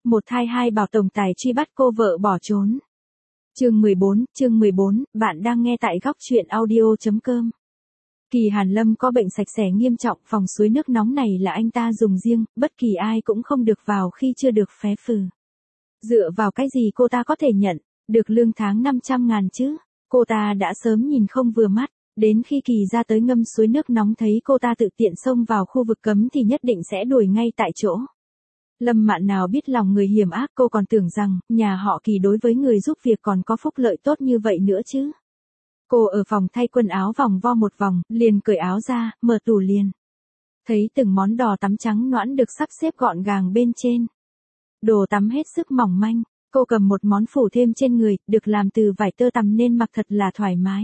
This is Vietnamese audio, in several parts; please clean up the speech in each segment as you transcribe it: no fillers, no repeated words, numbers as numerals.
một thai hai bảo tổng tài truy bắt cô vợ bỏ trốn. Chương 14, bạn đang nghe tại góc truyện audio.com. Kỳ Hàn Lâm có bệnh sạch sẽ nghiêm trọng, phòng suối nước nóng này là anh ta dùng riêng, bất kỳ ai cũng không được vào khi chưa được phép phừ. Dựa vào cái gì cô ta có thể nhận được lương tháng 500.000 chứ? Cô ta đã sớm nhìn không vừa mắt, đến khi Kỳ ra tới ngâm suối nước nóng thấy cô ta tự tiện xông vào khu vực cấm thì nhất định sẽ đuổi ngay tại chỗ. Lâm Mạn nào biết lòng người hiểm ác, cô còn tưởng rằng nhà họ Kỳ đối với người giúp việc còn có phúc lợi tốt như vậy nữa chứ. Cô ở phòng thay quần áo vòng vo một vòng, liền cởi áo ra, mở tủ liền. Thấy từng món đồ tắm trắng nõn được sắp xếp gọn gàng bên trên. Đồ tắm hết sức mỏng manh, cô cầm một món phủ thêm trên người, được làm từ vải tơ tằm nên mặc thật là thoải mái.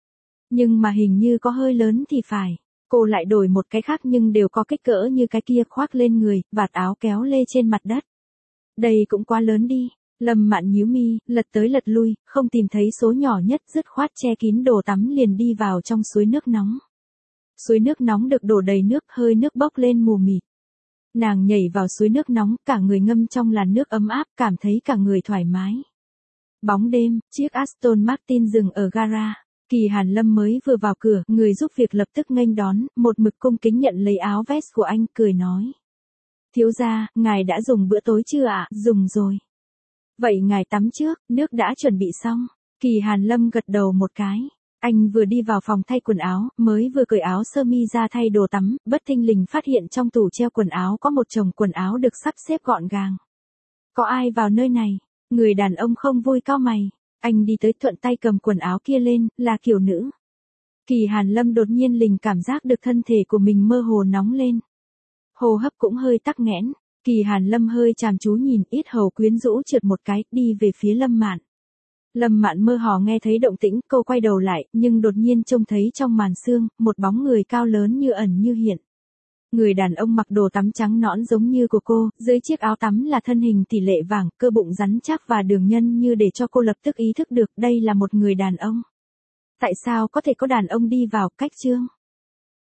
Nhưng mà hình như có hơi lớn thì phải. Cô lại đổi một cái khác nhưng đều có kích cỡ như cái kia, khoác lên người, vạt áo kéo lê trên mặt đất. Đây cũng quá lớn đi. Lâm Mạn nhíu mi, lật tới lật lui, không tìm thấy số nhỏ nhất, dứt khoát che kín đồ tắm liền đi vào trong suối nước nóng. Suối nước nóng được đổ đầy nước, hơi nước bốc lên mù mịt. Nàng nhảy vào suối nước nóng, cả người ngâm trong làn nước ấm áp, cảm thấy cả người thoải mái. Bóng đêm, chiếc Aston Martin dừng ở gara. Kỳ Hàn Lâm mới vừa vào cửa, người giúp việc lập tức nghênh đón, một mực cung kính nhận lấy áo vest của anh, cười nói. Thiếu gia, ngài đã dùng bữa tối chưa ạ? Dùng rồi. Vậy ngài tắm trước, nước đã chuẩn bị xong. Kỳ Hàn Lâm gật đầu một cái. Anh vừa đi vào phòng thay quần áo, mới vừa cởi áo sơ mi ra thay đồ tắm, bất thình lình phát hiện trong tủ treo quần áo có một chồng quần áo được sắp xếp gọn gàng. Có ai vào nơi này? Người đàn ông không vui cau mày. Anh đi tới thuận tay cầm quần áo kia lên, là kiểu nữ. Kỳ Hàn Lâm đột nhiên cảm giác được thân thể của mình mơ hồ nóng lên. Hô hấp cũng hơi tắc nghẽn. Kỳ Hàn Lâm hơi chăm chú nhìn, yết hầu quyến rũ trượt một cái, đi về phía Lâm Mạn. Lâm Mạn mơ hồ nghe thấy động tĩnh, cô quay đầu lại, nhưng đột nhiên trông thấy trong màn sương, một bóng người cao lớn như ẩn như hiện. Người đàn ông mặc đồ tắm trắng nõn giống như của cô, dưới chiếc áo tắm là thân hình tỷ lệ vàng, cơ bụng rắn chắc và đường nhân như để cho cô lập tức ý thức được đây là một người đàn ông. Tại sao có thể có đàn ông đi vào? Cách chương.